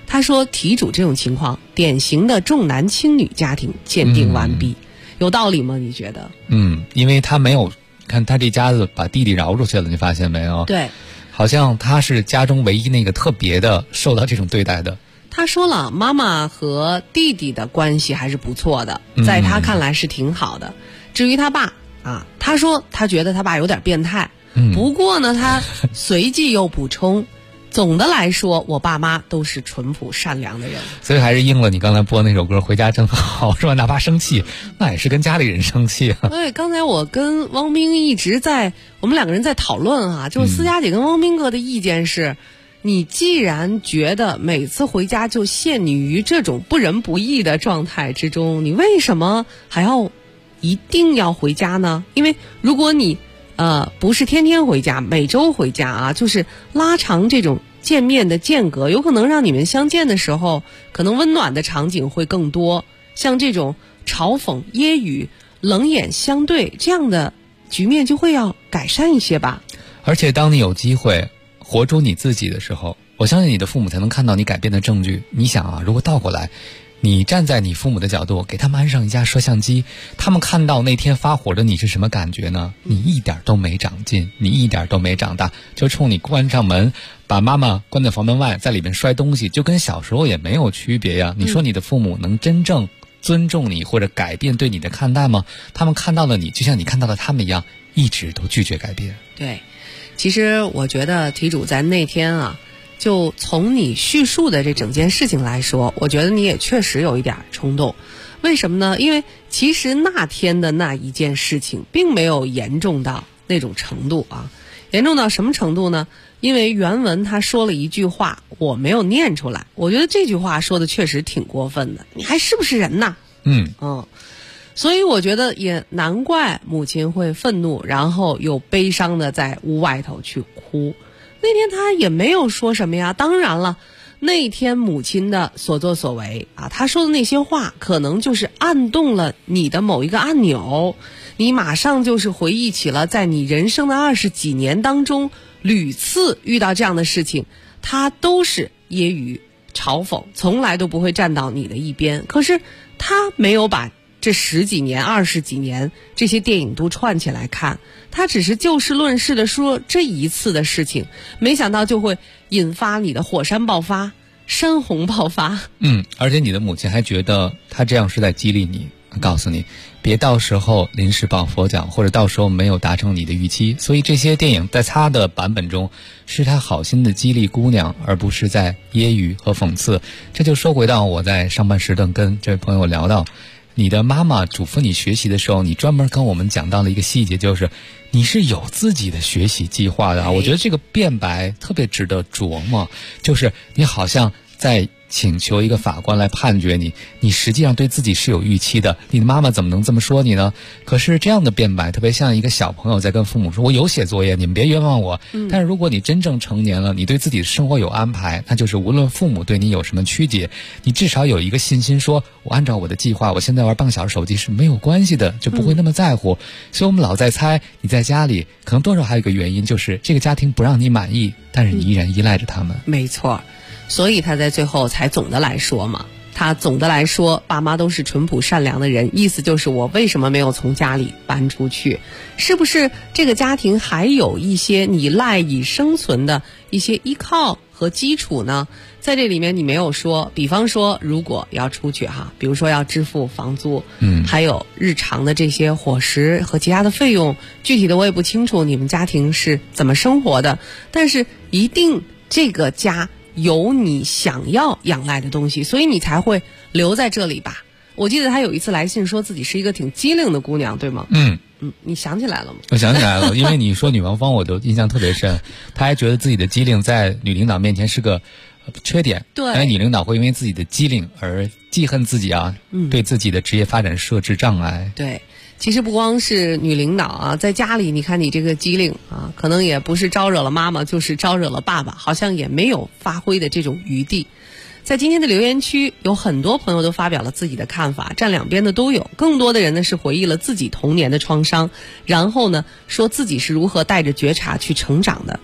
他说题主这种情况典型的重男轻女家庭鉴定完毕，有道理吗？你觉得？ 因为他没有看他这家子把弟弟饶出去了，你发现没有？ 对， 好像他是家中唯一那个特别的受到这种对待的。 他说了，妈妈和弟弟的关系还是不错的，在他看来是挺好的。至于他爸啊，他说他觉得他爸有点变态，不过呢，他随即又补充，总的来说，我爸妈都是淳朴善良的人。 所以还是应了你刚才播那首歌《回家真好》，是吧？哪怕生气，那也是跟家里人生气啊。 对，刚才我跟汪冰一直我们两个人在讨论啊，就是思佳姐跟汪冰哥的意见是，你既然觉得每次回家就陷你于这种不仁不义的状态之中，你为什么还要一定要回家呢？因为如果你不是天天回家，每周回家啊，就是拉长这种见面的间隔，有可能让你们相见的时候，可能温暖的场景会更多。像这种嘲讽、揶揄、冷眼相对这样的局面就会要改善一些吧。 而且当你有机会活出你自己的时候，我相信你的父母才能看到你改变的证据。你想啊，如果倒过来，你站在你父母的角度，给他们安上一架摄像机，他们看到那天发火的你是什么感觉呢？你一点都没长进，你一点都没长大，就冲你关上门，把妈妈关在房门外，在里面摔东西，就跟小时候也没有区别呀。你说你的父母能真正尊重你或者改变对你的看待吗？他们看到了你，就像你看到了他们一样，一直都拒绝改变。 对，其实我觉得题主在那天啊，就从你叙述的这整件事情来说，我觉得你也确实有一点冲动。为什么呢？因为其实那天的那一件事情并没有严重到那种程度啊。严重到什么程度呢？因为原文他说了一句话，我没有念出来，我觉得这句话说的确实挺过分的，你还是不是人呐？所以我觉得也难怪母亲会愤怒，然后又悲伤的在屋外头去哭。那天他也没有说什么呀，当然了，那天母亲的所作所为啊，他说的那些话可能就是按动了你的某一个按钮，你马上就是回忆起了在你人生的20几年当中屡次遇到这样的事情，他都是揶揄嘲讽，从来都不会站到你的一边。可是他没有把这10几年20几年这些电影都串起来看，他只是就事论事的说这一次的事情，没想到就会引发你的火山爆发，山洪爆发。 而且你的母亲还觉得他这样是在激励你，告诉你别到时候临时抱佛脚，或者到时候没有达成你的预期。所以这些电影在他的版本中是他好心的激励姑娘，而不是在揶揄和讽刺。这就说回到我在上半时段跟这位朋友聊到，你的妈妈嘱咐你学习的时候，你专门跟我们讲到了一个细节，就是你是有自己的学习计划的啊。我觉得这个辩白特别值得琢磨，就是你好像在请求一个法官来判决你，你实际上对自己是有预期的，你的妈妈怎么能这么说你呢？可是这样的辩白特别像一个小朋友在跟父母说，我有写作业，你们别冤枉我。但是如果你真正成年了，你对自己的生活有安排，那就是无论父母对你有什么曲解，你至少有一个信心，说我按照我的计划，我现在玩半个小时手机是没有关系的，就不会那么在乎。所以我们老在猜你在家里可能多少还有一个原因，就是这个家庭不让你满意，但是你依然依赖着他们。 没错，所以他在最后才总的来说嘛，他总的来说爸妈都是淳朴善良的人，意思就是我为什么没有从家里搬出去？是不是这个家庭还有一些你赖以生存的一些依靠和基础呢？在这里面你没有说，比方说如果要出去哈，比如说要支付房租，还有日常的这些伙食和其他的费用，具体的我也不清楚你们家庭是怎么生活的，但是一定这个家有你想要仰赖的东西，所以你才会留在这里吧。我记得他有一次来信说自己是一个挺机灵的姑娘，对吗？你想起来了吗？ 我想起来了，因为你说女王蜂我就印象特别深，她还觉得自己的机灵在女领导面前是个缺点， 对， 因为女领导会因为自己的机灵而记恨自己啊，对自己的职业发展设置障碍。 对，其实不光是女领导啊，在家里你看你这个机灵啊，可能也不是招惹了妈妈，就是招惹了爸爸，好像也没有发挥的这种余地。在今天的留言区，有很多朋友都发表了自己的看法，站两边的都有。更多的人呢是回忆了自己童年的创伤，然后呢说自己是如何带着觉察去成长的。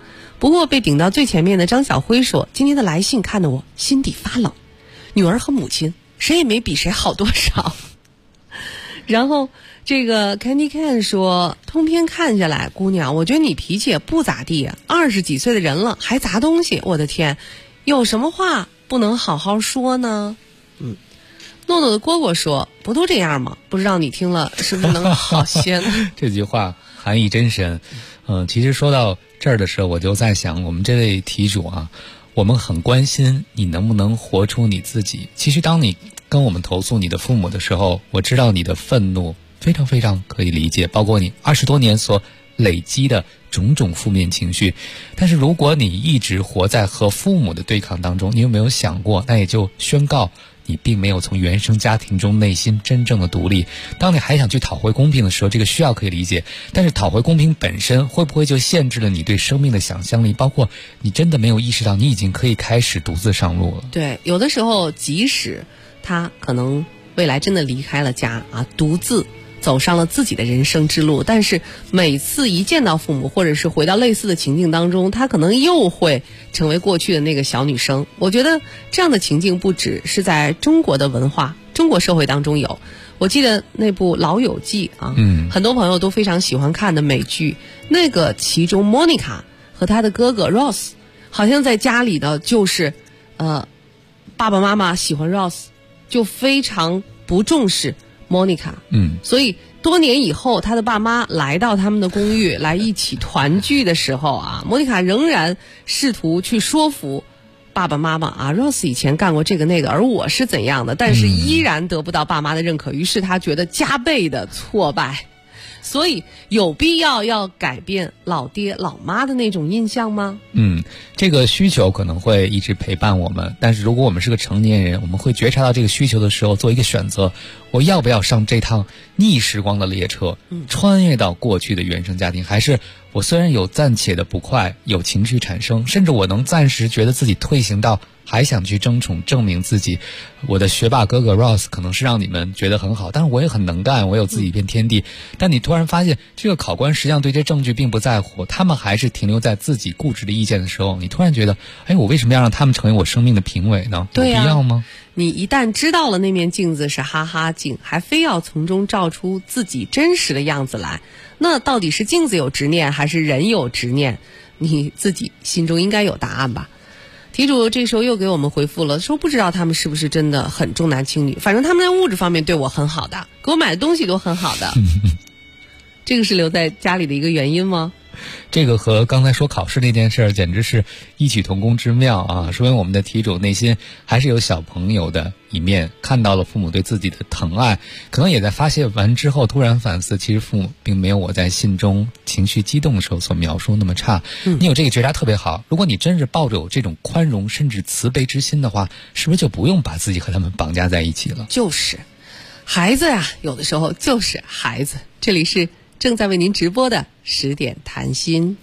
不过被顶到最前面的张小辉说，今天的来信看得我心底发冷，女儿和母亲谁也没比谁好多少。然后这个 Candy Can 说，通篇看下来，姑娘，我觉得你脾气也不咋地啊，20几岁的人了还砸东西，我的天，有什么话不能好好说呢？诺诺的蝈蝈说，不都这样吗？不知道你听了是不是能好些呢？ 这句话含义真深。其实说到这儿的时候，我就在想，我们这位题主啊，我们很关心你能不能活出你自己。其实当你跟我们投诉你的父母的时候，我知道你的愤怒非常非常可以理解，包括你20多年所累积的种种负面情绪。但是如果你一直活在和父母的对抗当中，你有没有想过，那也就宣告你并没有从原生家庭中内心真正的独立。当你还想去讨回公平的时候，这个需要可以理解，但是讨回公平本身会不会就限制了你对生命的想象力，包括你真的没有意识到你已经可以开始独自上路了。 对，有的时候即使他可能未来真的离开了家啊，独自走上了自己的人生之路，但是每次一见到父母，或者是回到类似的情境当中，他可能又会成为过去的那个小女生。我觉得这样的情境不只是在中国的文化、中国社会当中有。我记得那部《老友记》啊，很多朋友都非常喜欢看的美剧，那个其中 Monica 和她的哥哥 Ross 好像在家里的就是爸爸妈妈喜欢 Ross， 就非常不重视Monica， 所以多年以后，他的爸妈来到他们的公寓来一起团聚的时候啊，莫妮卡仍然试图去说服爸爸妈妈啊 ，Ross 以前干过这个那个，而我是怎样的，但是依然得不到爸妈的认可，于是他觉得加倍的挫败。所以有必要改变老爹老妈的那种印象吗？ 这个需求可能会一直陪伴我们，但是如果我们是个成年人，我们会觉察到这个需求的时候做一个选择，我要不要上这趟逆时光的列车，穿越到过去的原生家庭，还是我虽然有暂且的不快，有情绪产生，甚至我能暂时觉得自己退行到还想去争宠证明自己。我的学霸哥哥 Ross 可能是让你们觉得很好，但是我也很能干，我有自己一片天地。但你突然发现这个考官实际上对这证据并不在乎，他们还是停留在自己固执的意见的时候，你突然觉得，我为什么要让他们成为我生命的评委呢？ 对啊， 有必要吗？ 你一旦知道了那面镜子是哈哈镜，还非要从中照出自己真实的样子来，那到底是镜子有执念还是人有执念？你自己心中应该有答案吧。题主这时候又给我们回复了，说不知道他们是不是真的很重男轻女，反正他们在物质方面对我很好的，给我买的东西都很好的。这个是留在家里的一个原因吗？ 这个和刚才说考试那件事简直是异曲同工之妙啊！说明我们的题主内心还是有小朋友的一面，看到了父母对自己的疼爱，可能也在发泄完之后突然反思，其实父母并没有我在信中情绪激动的时候所描述那么差。你有这个觉察特别好，如果你真是抱着有这种宽容甚至慈悲之心的话，是不是就不用把自己和他们绑架在一起了？ 就是孩子呀，有的时候就是孩子。这里是正在为您直播的10点谈心。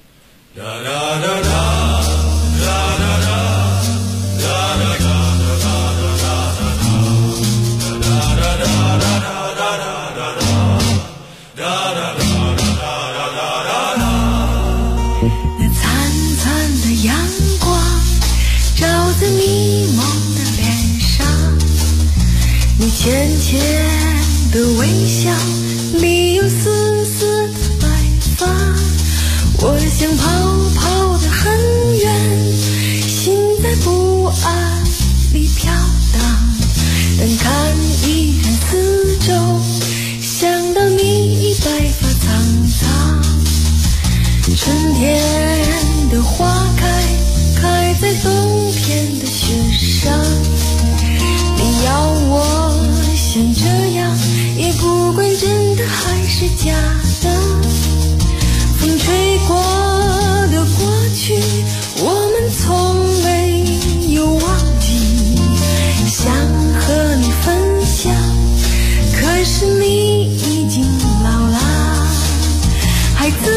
那灿灿的阳光照在迷蒙的脸上，你浅浅的微笑里有丝丝的白发，我想跑跑得很远，心在不安里飘荡，但看一看四周，想到你已白发苍苍。春天的花开在冬天的雪上，你要我像这样，也不管真的还是假的。风吹过的过去，我们从没有忘记，想和你分享，可是你已经老了。孩子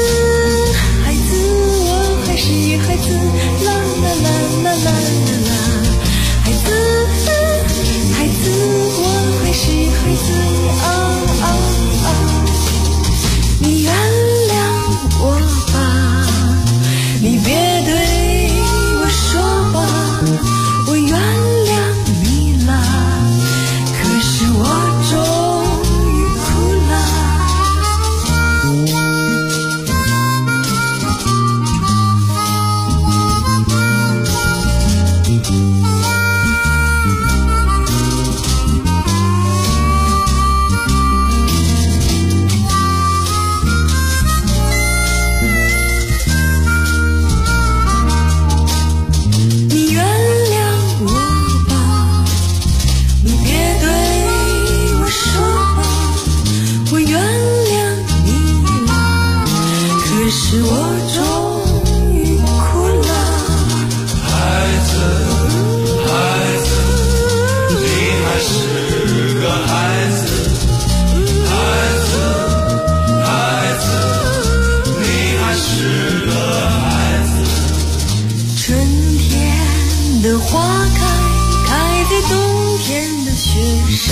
我还是孩子，啦啦啦啦啦啦啦。孩子我还是孩子，啊啊啊。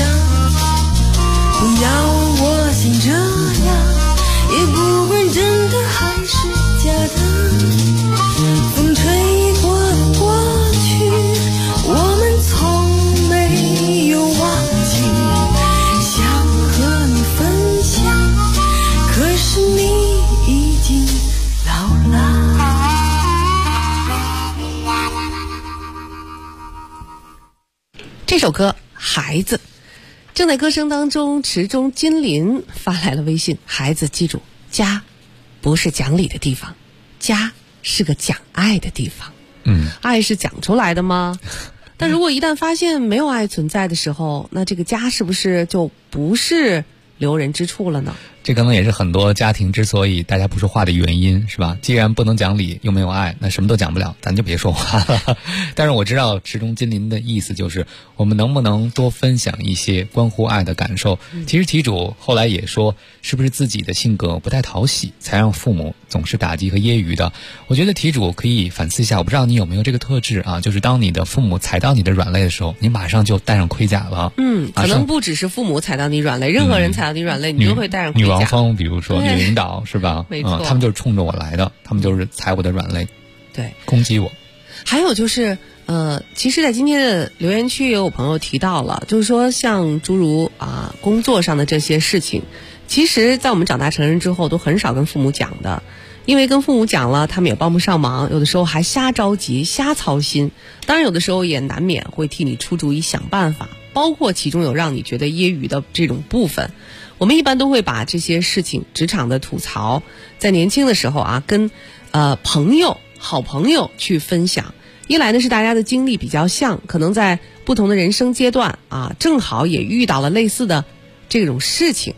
伤。不要我像这样，也不管真的还是假的。风吹过的过去，我们从没有忘记，想和你分享，可是你已经老了。 这首歌《孩子》正在歌声当中，池中金鳞发来了微信：孩子记住，家不是讲理的地方，家是个讲爱的地方。爱是讲出来的吗？但如果一旦发现没有爱存在的时候，那这个家是不是就不是留人之处了呢？ 这可能也是很多家庭之所以大家不说话的原因，是吧？既然不能讲理又没有爱，那什么都讲不了，咱就别说话了。但是我知道池中金鳞的意思就是我们能不能多分享一些关乎爱的感受。其实题主后来也说，是不是自己的性格不太讨喜，才让父母总是打击和揶揄的。我觉得题主可以反思一下，我不知道你有没有这个特质啊，就是当你的父母踩到你的软肋的时候，你马上就带上盔甲了。 可能不只是父母踩到你软肋，任何人踩到你软肋，你都会带上盔甲。 女王风，比如说女领导，是吧？ 没错， 他们就是冲着我来的，他们就是踩我的软肋， 对， 攻击我。 还有就是其实在今天的留言区也有朋友提到了，就是说像诸如工作上的这些事情，其实在我们长大成人之后都很少跟父母讲的，因为跟父母讲了他们也帮不上忙，有的时候还瞎着急瞎操心，当然有的时候也难免会替你出主意想办法，包括其中有让你觉得揶揄的这种部分。我们一般都会把这些事情，职场的吐槽，在年轻的时候跟朋友好朋友去分享。一来呢是大家的经历比较像，可能在不同的人生阶段正好也遇到了类似的这种事情。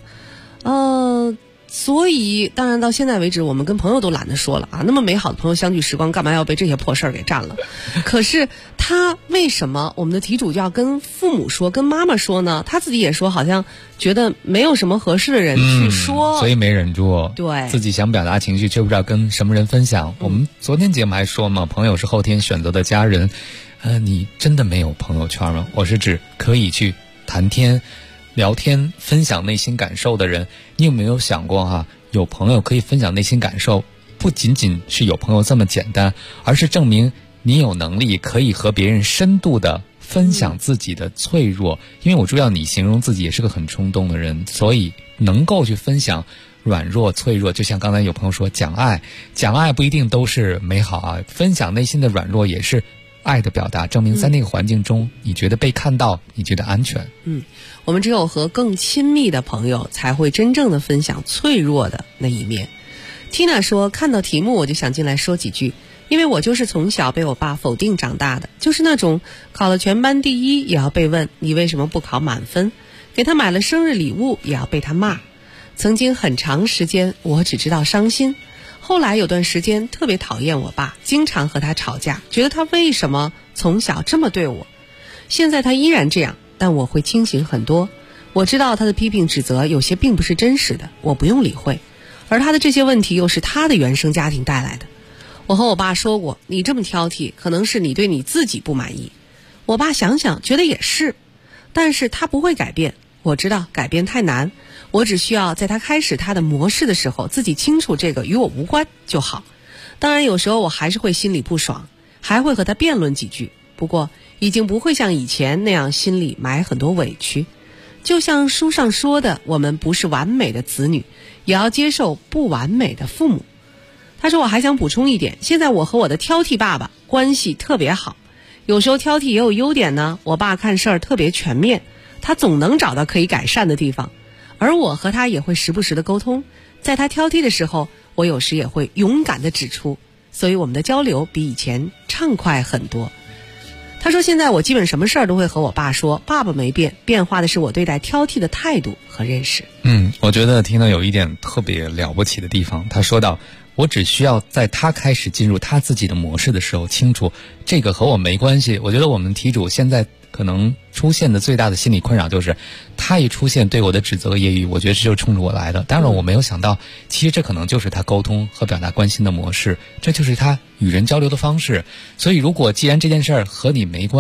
所以当然到现在为止，我们跟朋友都懒得说了那么美好的朋友相聚时光，干嘛要被这些破事儿给占了？可是他为什么我们的题主就要跟父母说，跟妈妈说呢？他自己也说好像觉得没有什么合适的人去说， 所以没忍住， 对， 自己想表达情绪却不知道跟什么人分享。我们昨天节目还说嘛，朋友是后天选择的家人。你真的没有朋友圈吗？我是指可以去谈天聊天分享内心感受的人。你有没有想过有朋友可以分享内心感受，不仅仅是有朋友这么简单，而是证明你有能力可以和别人深度的分享自己的脆弱。因为我知道你形容自己也是个很冲动的人，所以能够去分享软弱脆弱，就像刚才有朋友说讲爱不一定都是美好分享内心的软弱也是爱的表达，证明在那个环境中你觉得被看到，你觉得安全。 我们只有和更亲密的朋友才会真正的分享脆弱的那一面。Tina 说，看到题目我就想进来说几句，因为我就是从小被我爸否定长大的，就是那种考了全班第一也要被问你为什么不考满分，给他买了生日礼物也要被他骂。曾经很长时间我只知道伤心，后来有段时间特别讨厌我爸，经常和他吵架，觉得他为什么从小这么对我。现在他依然这样，但我会清醒很多。我知道他的批评指责有些并不是真实的，我不用理会，而他的这些问题又是他的原生家庭带来的。我和我爸说过，你这么挑剔可能是你对你自己不满意。我爸想想觉得也是，但是他不会改变。我知道改变太难，我只需要在他开始他的模式的时候，自己清楚这个与我无关就好。当然有时候我还是会心里不爽，还会和他辩论几句，不过已经不会像以前那样心里埋很多委屈。就像书上说的，我们不是完美的子女，也要接受不完美的父母。他说我还想补充一点，现在我和我的挑剔爸爸关系特别好，有时候挑剔也有优点呢。我爸看事儿特别全面，他总能找到可以改善的地方，而我和他也会时不时的沟通，在他挑剔的时候，我有时也会勇敢的指出，所以我们的交流比以前畅快很多。他说现在我基本什么事儿都会和我爸说，爸爸没变，变化的是我对待挑剔的态度和认识。 我觉得听到有一点特别了不起的地方，他说到我只需要在他开始进入他自己的模式的时候清楚这个和我没关系。我觉得我们题主现在可能出现的最大的心理困扰就是他一出现对我的指责揶揄，我觉得这就是冲着我来的。当然我没有想到其实这可能就是他沟通和表达关心的模式，这就是他与人交流的方式。所以如果既然这件事儿和你没关，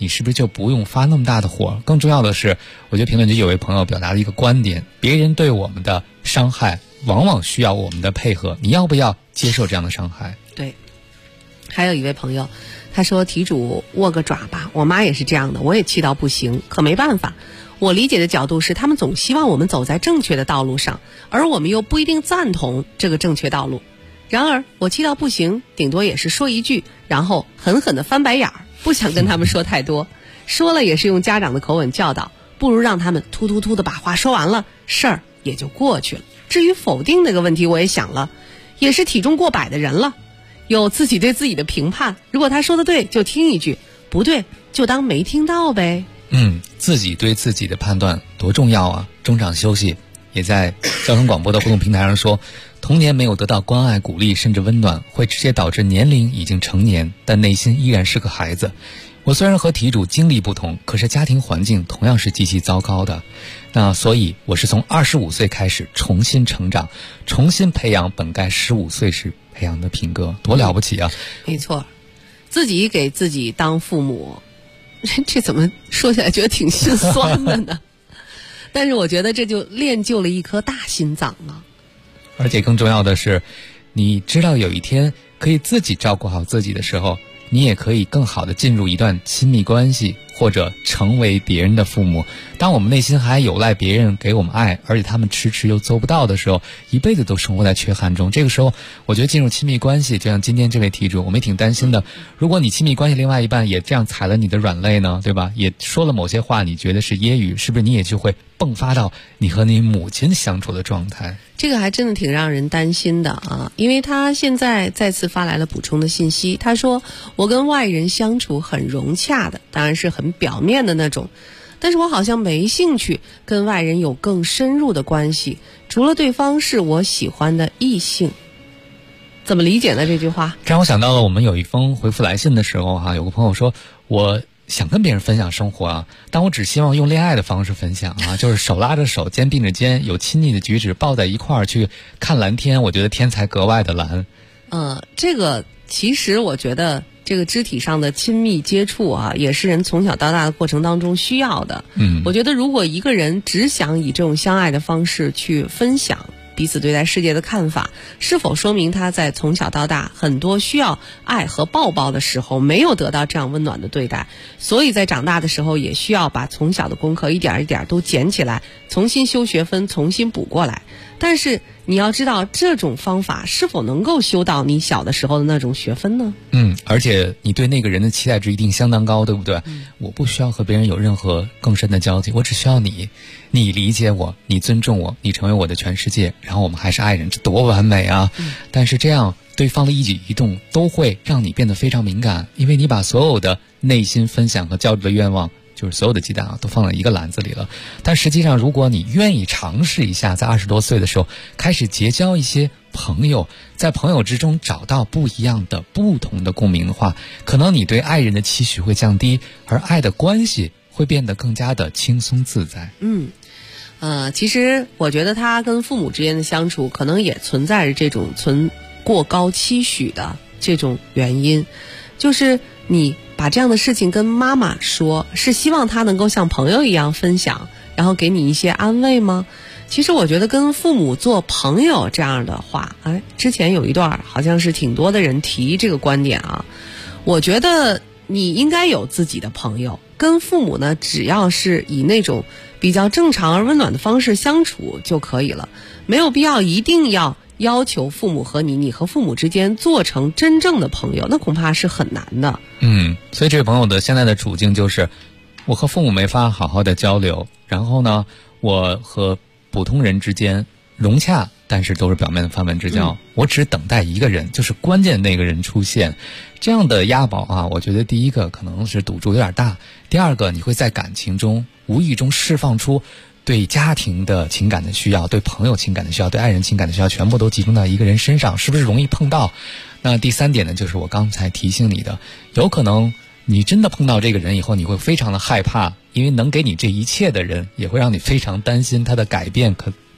你是不是就不用发那么大的火？更重要的是，我觉得评论区有位朋友表达了一个观点，别人对我们的伤害往往需要我们的配合，你要不要接受这样的伤害？ 对。还有一位朋友他说，题主握个爪吧，我妈也是这样的，我也气到不行，可没办法。我理解的角度是，他们总希望我们走在正确的道路上，而我们又不一定赞同这个正确道路。然而我气到不行，顶多也是说一句，然后狠狠地翻白眼儿，不想跟他们说太多，说了也是用家长的口吻教导，不如让他们突突突的把话说完了，事儿也就过去了。至于否定那个问题，我也想了，也是体重过百的人了，有自己对自己的评判，如果他说的对就听一句，不对就当没听到呗。 自己对自己的判断多重要啊！中场休息也在交通广播的互动平台上说，童年没有得到关爱、鼓励甚至温暖，会直接导致年龄已经成年，但内心依然是个孩子。我虽然和题主经历不同，可是家庭环境同样是极其糟糕的。那所以我是从25岁开始重新成长，重新培养本该15岁时培养的品格，多了不起啊！ 没错，自己给自己当父母，这怎么说起来觉得挺心酸的呢？但是我觉得这就练就了一颗大心脏了。 而且更重要的是，你知道有一天可以自己照顾好自己的时候，你也可以更好的进入一段亲密关系，或者成为别人的父母。当我们内心还有赖别人给我们爱，而且他们迟迟又做不到的时候，一辈子都生活在缺憾中。这个时候我觉得进入亲密关系，就像今天这位题主，我们也挺担心的，如果你亲密关系另外一半也这样踩了你的软肋呢，对吧？也说了某些话你觉得是揶揄，是不是你也就会迸发到你和你母亲相处的状态？ 这个还真的挺让人担心的啊！因为他现在再次发来了补充的信息，他说我跟外人相处很融洽的，当然是很表面的那种，但是我好像没兴趣跟外人有更深入的关系，除了对方是我喜欢的异性。怎么理解呢这句话？ 这让我想到了我们有一封回复来信的时候有个朋友说，我想跟别人分享生活啊，但我只希望用恋爱的方式分享啊，就是手拉着手，肩并着肩，有亲昵的举止，抱在一块儿去看蓝天，我觉得天才格外的蓝。 这个其实我觉得这个肢体上的亲密接触啊，也是人从小到大的过程当中需要的。我觉得如果一个人只想以这种相爱的方式去分享彼此对待世界的看法，是否说明他在从小到大很多需要爱和抱抱的时候没有得到这样温暖的对待，所以在长大的时候也需要把从小的功课一点一点都捡起来，重新修学分，重新补过来。但是你要知道，这种方法是否能够修到你小的时候的那种学分呢？ 而且你对那个人的期待值一定相当高，对不对？我不需要和别人有任何更深的交集，我只需要你理解我，你尊重我，你成为我的全世界，然后我们还是爱人，这多完美啊！但是这样对方的一举一动都会让你变得非常敏感，因为你把所有的内心分享和交流的愿望，就是所有的鸡蛋都放在一个篮子里了。但实际上如果你愿意尝试一下，在20多岁的时候开始结交一些朋友，在朋友之中找到不一样的不同的共鸣的话，可能你对爱人的期许会降低，而爱的关系会变得更加的轻松自在。 其实我觉得他跟父母之间的相处可能也存在着这种过高期许的这种原因，就是你把这样的事情跟妈妈说，是希望她能够像朋友一样分享，然后给你一些安慰吗？其实我觉得跟父母做朋友这样的话，之前有一段好像是挺多的人提这个观点啊。我觉得你应该有自己的朋友，跟父母呢只要是以那种比较正常而温暖的方式相处就可以了，没有必要一定要求父母和你和父母之间做成真正的朋友，那恐怕是很难的。 所以这位朋友的现在的处境就是，我和父母没法好好的交流，然后呢，我和普通人之间融洽，但是都是表面的泛泛之交，我只等待一个人，就是关键那个人出现。这样的押宝啊，我觉得第一个可能是赌注有点大，第二个你会在感情中无意中释放出对家庭的情感的需要，对朋友情感的需要，对爱人情感的需要，全部都集中到一个人身上，是不是容易碰到？那第三点呢，就是我刚才提醒你的，有可能你真的碰到这个人以后，你会非常的害怕，因为能给你这一切的人也会让你非常担心他的改变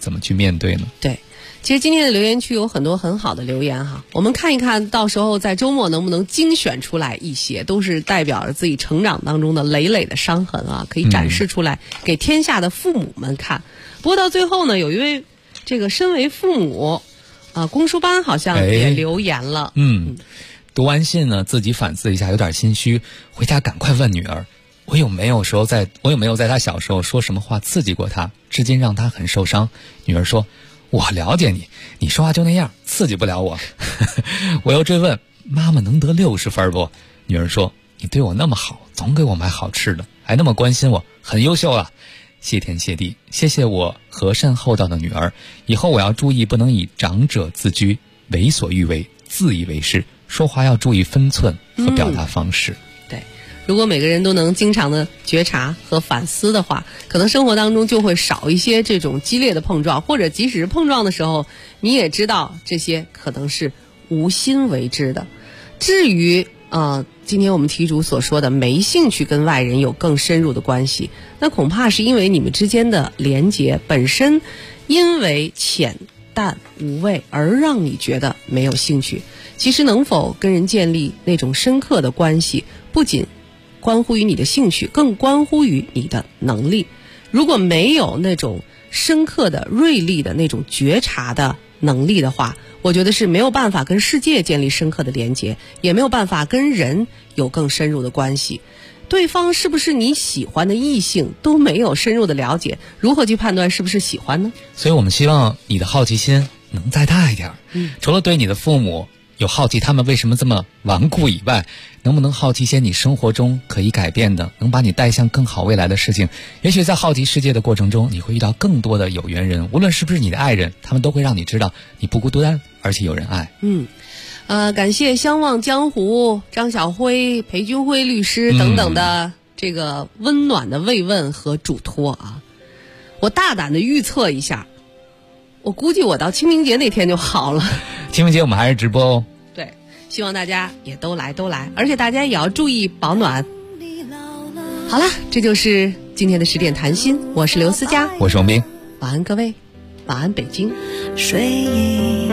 怎么去面对呢？ 对，其实今天的留言区有很多很好的留言哈，我们看一看，到时候在周末能不能精选出来一些，都是代表着自己成长当中的累累的伤痕啊，可以展示出来给天下的父母们看。不过到最后呢，有一位这个身为父母公书班好像也留言了。 读完信呢，自己反思一下，有点心虚，回家赶快问女儿，我有没有在她小时候说什么话刺激过她，至今让她很受伤。女儿说，我了解你，你说话就那样，刺激不了我。我又追问，妈妈能得60分不？女儿说，你对我那么好，总给我买好吃的，还那么关心我，很优秀了。谢天谢地，谢谢我和善厚道的女儿，以后我要注意，不能以长者自居，为所欲为，自以为是，说话要注意分寸和表达方式。 对，如果每个人都能经常的觉察和反思的话，可能生活当中就会少一些这种激烈的碰撞，或者即使是碰撞的时候，你也知道这些可能是无心为之的。至于今天我们题主所说的没兴趣跟外人有更深入的关系，那恐怕是因为你们之间的连结本身因为浅淡无味而让你觉得没有兴趣。其实能否跟人建立那种深刻的关系，不仅关乎于你的兴趣，更关乎于你的能力。如果没有那种深刻的锐利的那种觉察的能力的话，我觉得是没有办法跟世界建立深刻的连结，也没有办法跟人有更深入的关系。对方是不是你喜欢的异性都没有深入的了解，如何去判断是不是喜欢呢？ 所以我们希望你的好奇心能再大一点。除了对你的父母有好奇他们为什么这么顽固以外，能不能好奇些你生活中可以改变的，能把你带向更好未来的事情。也许在好奇世界的过程中，你会遇到更多的有缘人，无论是不是你的爱人，他们都会让你知道你不孤单，而且有人爱。 感谢相望江湖张晓辉、裴军辉律师等等的这个温暖的慰问和嘱托啊。我大胆的预测一下，我估计我到清明节那天就好了。 清明节我们还是直播哦。 对，希望大家也都来，而且大家也要注意保暖。好了，这就是今天的10点谈心，我是刘思佳， 我是王斌， 晚安各位，晚安北京。 睡意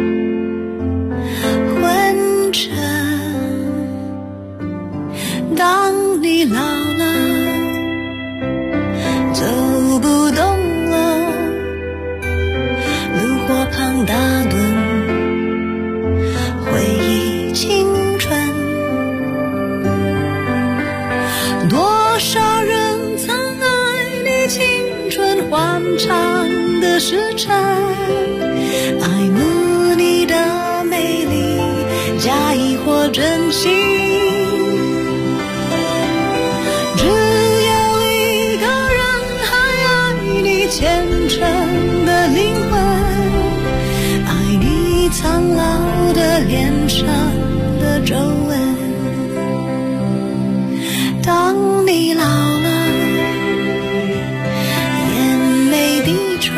昏沉，当你老了，走不动了，炉火旁打盹，回忆青春。多少人曾爱你青春欢畅的时辰，爱慕你的美丽，假意或真心。只有一个人还爱你虔诚的灵魂，爱你苍老的脸上的皱纹。当你老了，眼眉低垂，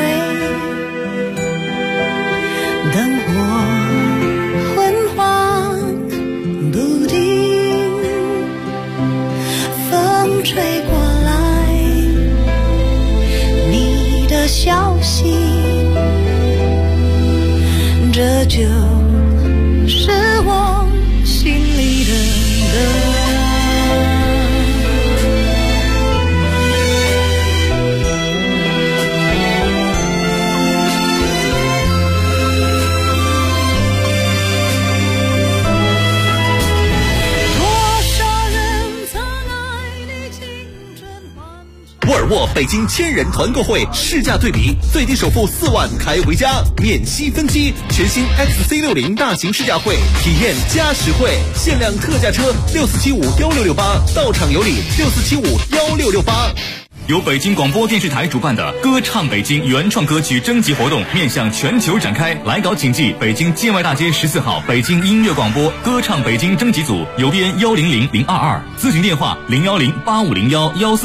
灯火昏黄不定，风吹过来你的消息，这就是我心里的歌。 沃尔沃北京1000人团购会试驾对比，最低首付4万开回家，免息分期。全新 XC60 大型试驾会，体验加实惠，限量特价车64751668，到场有礼64751668。由北京广播电视台主办的歌唱北京原创歌曲征集活动面向全球展开，来稿请寄北京建外大街14号北京音乐广播歌唱北京征集组，邮编100022，咨询电话010850114。